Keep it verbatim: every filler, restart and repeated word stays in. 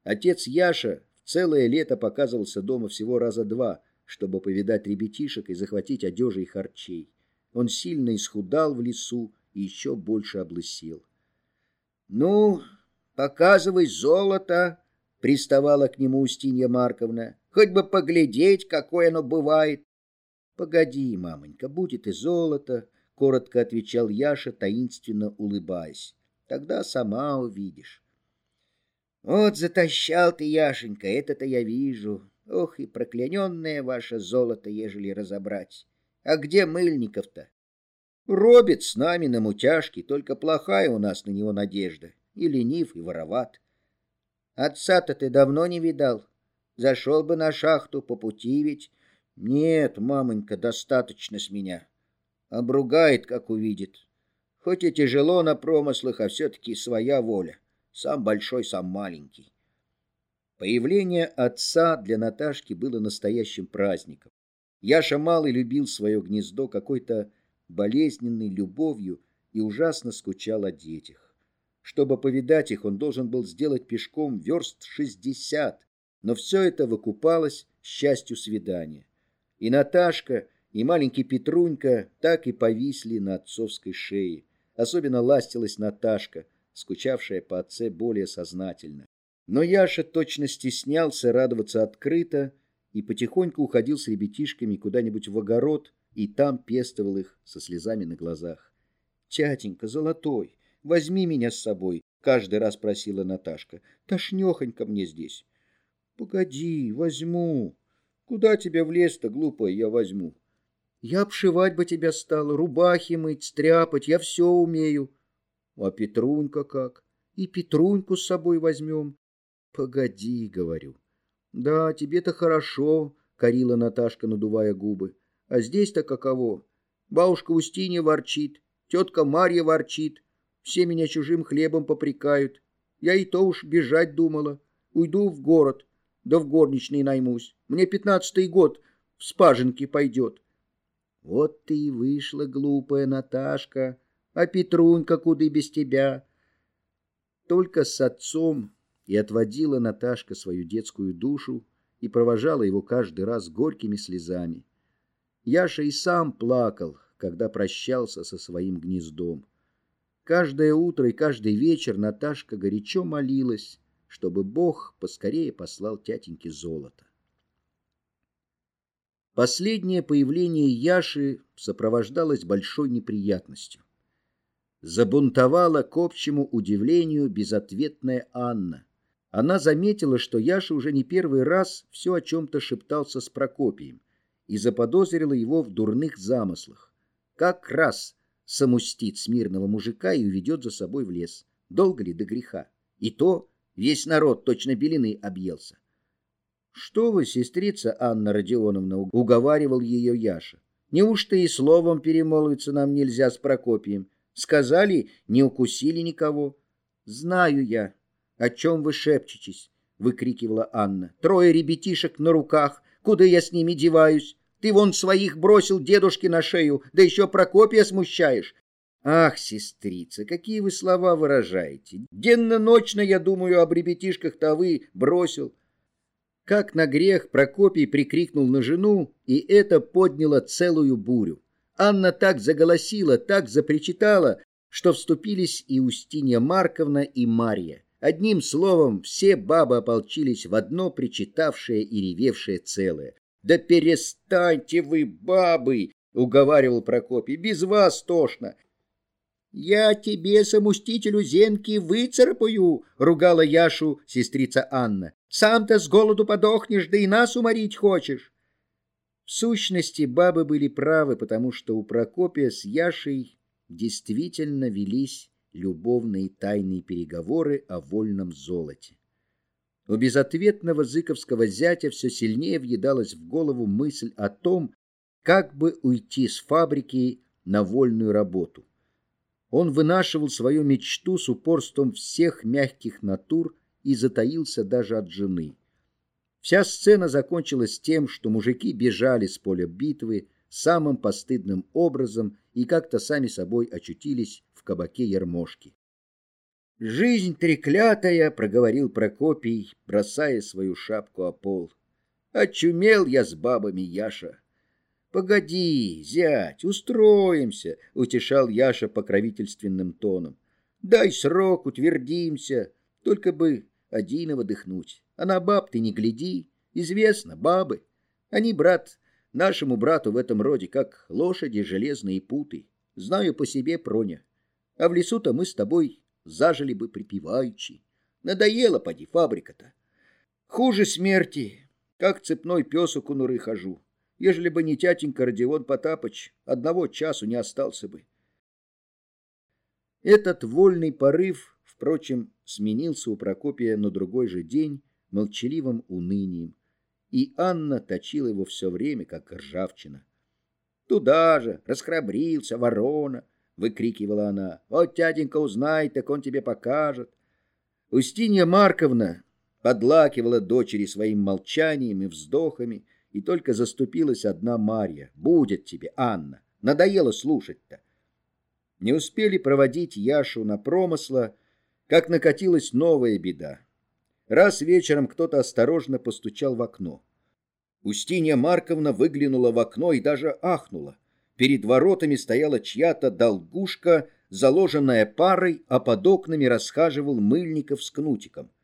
Отец Яша в целое лето показывался дома всего раза два, чтобы повидать ребятишек и захватить одежи и харчей. Он сильно исхудал в лесу и еще больше облысел. — Ну, показывай золото, — приставала к нему Устинья Марковна. — Хоть бы поглядеть, какое оно бывает. — Погоди, мамонька, будет и золото, — коротко отвечал Яша, таинственно улыбаясь. — Тогда сама увидишь. — Вот затащал ты, Яшенька, это-то я вижу. Ох, и прокляненное ваше золото, ежели разобрать. А где Мыльников-то? Робит с нами на мутяжке, только плохая у нас на него надежда. И ленив, и вороват. Отца-то ты давно не видал? Зашел бы на шахту по пути ведь. Нет, мамонька, достаточно с меня. Обругает, как увидит. Хоть и тяжело на промыслах, а все-таки своя воля. Сам большой, сам маленький. Появление отца для Наташки было настоящим праздником. Яша малый любил свое гнездо какой-то болезненной любовью и ужасно скучал о детях. Чтобы повидать их, он должен был сделать пешком верст шестьдесят, но все это выкупалось счастью свидания. И Наташка, и маленький Петрунька так и повисли на отцовской шее. Особенно ластилась Наташка, скучавшая по отце более сознательно. Но Яша точно стеснялся радоваться открыто и потихоньку уходил с ребятишками куда-нибудь в огород, и там пестовал их со слезами на глазах. — Тятенька, золотой, возьми меня с собой, — каждый раз просила Наташка. — Тошнехонько мне здесь. — Погоди, возьму. Куда тебя в лес-то, глупая, я возьму? Я обшивать бы тебя стала, рубахи мыть, стряпать, я все умею. А Петрунька как? И Петруньку с собой возьмем. Погоди, говорю. Да, тебе-то хорошо, корила Наташка, надувая губы. А здесь-то каково? Бабушка Устинья ворчит, тетка Марья ворчит, все меня чужим хлебом попрекают. Я и то уж бежать думала. Уйду в город, да в горничной наймусь. Мне пятнадцатый год в спаженке пойдет. Вот ты и вышла, глупая Наташка, а Петрунька куды без тебя? Только с отцом и отводила Наташка свою детскую душу и провожала его каждый раз горькими слезами. Яша и сам плакал, когда прощался со своим гнездом. Каждое утро и каждый вечер Наташка горячо молилась, чтобы Бог поскорее послал тятеньке золото. Последнее появление Яши сопровождалось большой неприятностью. Забунтовала, к общему удивлению, безответная Анна. Она заметила, что Яша уже не первый раз все о чем-то шептался с Прокопием и заподозрила его в дурных замыслах. Как раз самустит смирного мужика и уведет за собой в лес. Долго ли до греха? И то весь народ точно белины объелся. — Что вы, сестрица Анна Родионовна, — уговаривал ее Яша. — Неужто и словом перемолвиться нам нельзя с Прокопием? Сказали, не укусили никого. — Знаю я, о чем вы шепчетесь, — выкрикивала Анна. — Трое ребятишек на руках, куда я с ними деваюсь? Ты вон своих бросил дедушке на шею, да еще Прокопия смущаешь. Ах, сестрица, какие вы слова выражаете. Денно-ночно я думаю об ребятишках-то, а вы бросил. Как на грех Прокопий прикрикнул на жену, и это подняло целую бурю. Анна так заголосила, так запричитала, что вступились и Устинья Марковна, и Марья. Одним словом, все бабы ополчились в одно причитавшее и ревевшее целое. — Да перестаньте вы, бабы! — уговаривал Прокопий. — Без вас тошно. — Я тебе, самустителю зенки, выцарапаю! — ругала Яшу сестрица Анна. — Сам-то с голоду подохнешь, да и нас уморить хочешь. В сущности, бабы были правы, потому что у Прокопия с Яшей действительно велись любовные тайные переговоры о вольном золоте. У безответного зыковского зятя все сильнее въедалась в голову мысль о том, как бы уйти с фабрики на вольную работу. Он вынашивал свою мечту с упорством всех мягких натур и затаился даже от жены. Вся сцена закончилась тем, что мужики бежали с поля битвы самым постыдным образом и как-то сами собой очутились в кабаке Ермошки. «Жизнь треклятая», — проговорил Прокопий, бросая свою шапку о пол. «Очумел я с бабами, Яша». «Погоди, зять, устроимся», — утешал Яша покровительственным тоном. «Дай срок, утвердимся, только бы одиново дыхнуть. А на баб ты не гляди, известно, бабы. Они, брат, нашему брату в этом роде, как лошади железные путы. Знаю по себе, Проня. А в лесу-то мы с тобой зажили бы припеваючи. Надоела, поди, фабрика-то. Хуже смерти, как цепной пес у конуры хожу. Ежели бы не тятенька Родион Потапыч, одного часу не остался бы». Этот вольный порыв, впрочем, сменился у Прокопия на другой же день молчаливым унынием, и Анна точила его все время, как ржавчина. «Туда же, расхрабрился, ворона!» — выкрикивала она. «Вот тятенька узнает, так он тебе покажет». Устинья Марковна подлакивала дочери своим молчанием и вздохами, и только заступилась одна Марья. «Будет тебе, Анна, надоело слушать-то». Не успели проводить Яшу на промысла, как накатилась новая беда. Раз вечером кто-то осторожно постучал в окно. Устинья Марковна выглянула в окно и даже ахнула. Перед воротами стояла чья-то долгушка, заложенная парой, а под окнами расхаживал Мыльников с Кнутиком.